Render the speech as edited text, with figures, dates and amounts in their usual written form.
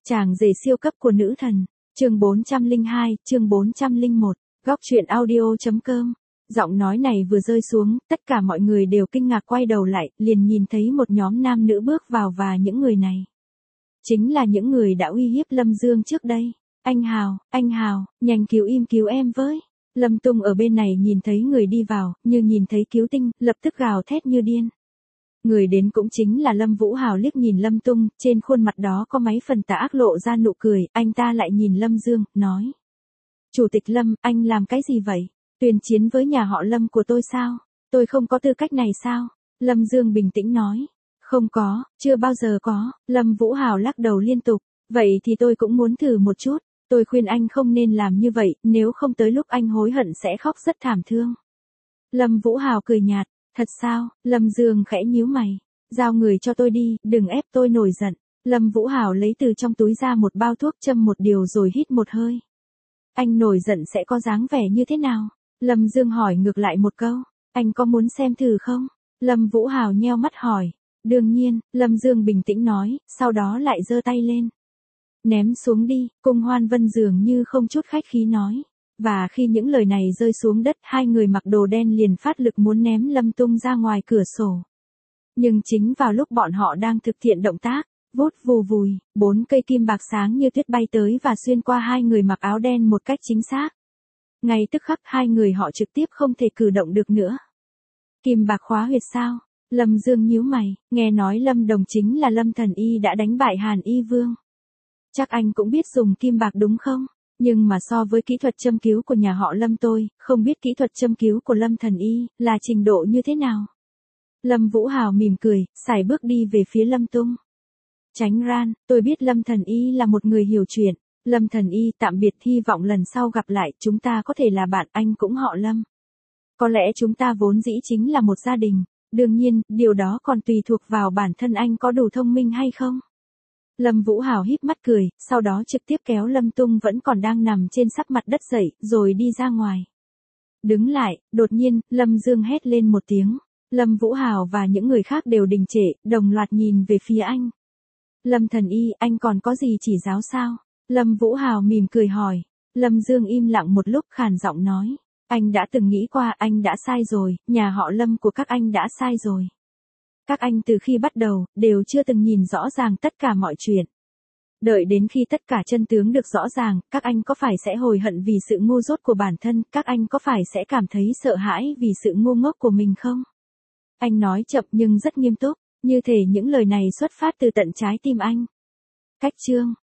Chàng rể siêu cấp của nữ thần, chương 402, chương 401, góc truyện audio.com. Giọng nói này vừa rơi xuống, tất cả mọi người đều kinh ngạc quay đầu lại, liền nhìn thấy một nhóm nam nữ bước vào và những người này chính là những người đã uy hiếp Lâm Dương trước đây. Anh Hào, nhanh cứu em với. Lâm Tung ở bên này nhìn thấy người đi vào, như nhìn thấy cứu tinh, lập tức gào thét như điên. Người đến cũng chính là Lâm Vũ Hào, liếc nhìn Lâm Tung, trên khuôn mặt đó có mấy phần tà ác lộ ra nụ cười, anh ta lại nhìn Lâm Dương, nói. Chủ tịch Lâm, anh làm cái gì vậy? Tuyên chiến với nhà họ Lâm của tôi sao? Tôi không có tư cách này sao? Lâm Dương bình tĩnh nói. Không có, chưa bao giờ có. Lâm Vũ Hào lắc đầu liên tục. Vậy thì tôi cũng muốn thử một chút. Tôi khuyên anh không nên làm như vậy, nếu không tới lúc anh hối hận sẽ khóc rất thảm thương. Lâm Vũ Hào cười nhạt. Thật sao? Lâm Dương khẽ nhíu mày. Giao người cho tôi đi, đừng ép tôi nổi giận. Lâm Vũ Hào lấy từ trong túi ra một bao thuốc châm một điều rồi hít một hơi. Anh nổi giận sẽ có dáng vẻ như thế nào? Lâm Dương hỏi ngược lại một câu. Anh có muốn xem thử không? Lâm Vũ Hào nheo mắt hỏi. Đương nhiên, Lâm Dương bình tĩnh nói, sau đó lại giơ tay lên. Ném xuống đi, Cung Hoan Vân dường như không chút khách khí nói. Và khi những lời này rơi xuống đất, hai người mặc đồ đen liền phát lực muốn ném Lâm Tung ra ngoài cửa sổ. Nhưng chính vào lúc bọn họ đang thực hiện động tác, vút vù vùi, 4 cây kim bạc sáng như tuyết bay tới và xuyên qua hai người mặc áo đen một cách chính xác. Ngay tức khắc hai người họ trực tiếp không thể cử động được nữa. Kim bạc khóa huyệt sao? Lâm Dương nhíu mày, nghe nói Lâm Đồng chính là Lâm Thần Y đã đánh bại Hàn Y Vương. Chắc anh cũng biết dùng kim bạc đúng không? Nhưng mà so với kỹ thuật châm cứu của nhà họ Lâm tôi, không biết kỹ thuật châm cứu của Lâm Thần Y là trình độ như thế nào. Lâm Vũ Hào mỉm cười, sải bước đi về phía Lâm Tung. Tránh ran, tôi biết Lâm Thần Y là một người hiểu chuyện. Lâm Thần Y tạm biệt, hy vọng lần sau gặp lại chúng ta có thể là bạn, anh cũng họ Lâm. Có lẽ chúng ta vốn dĩ chính là một gia đình, đương nhiên, điều đó còn tùy thuộc vào bản thân anh có đủ thông minh hay không. Lâm Vũ Hào híp mắt cười, sau đó trực tiếp kéo Lâm Tung vẫn còn đang nằm trên sắp mặt đất dậy, rồi đi ra ngoài. Đứng lại, đột nhiên, Lâm Dương hét lên một tiếng. Lâm Vũ Hào và những người khác đều đình trệ, đồng loạt nhìn về phía anh. Lâm Thần Y, anh còn có gì chỉ giáo sao? Lâm Vũ Hào mỉm cười hỏi. Lâm Dương im lặng một lúc, khàn giọng nói. Anh đã từng nghĩ qua, anh đã sai rồi, nhà họ Lâm của các anh đã sai rồi. Các anh từ khi bắt đầu, đều chưa từng nhìn rõ ràng tất cả mọi chuyện. Đợi đến khi tất cả chân tướng được rõ ràng, các anh có phải sẽ hối hận vì sự ngu dốt của bản thân, các anh có phải sẽ cảm thấy sợ hãi vì sự ngu ngốc của mình không? Anh nói chậm nhưng rất nghiêm túc, như thể những lời này xuất phát từ tận trái tim anh. Cách chương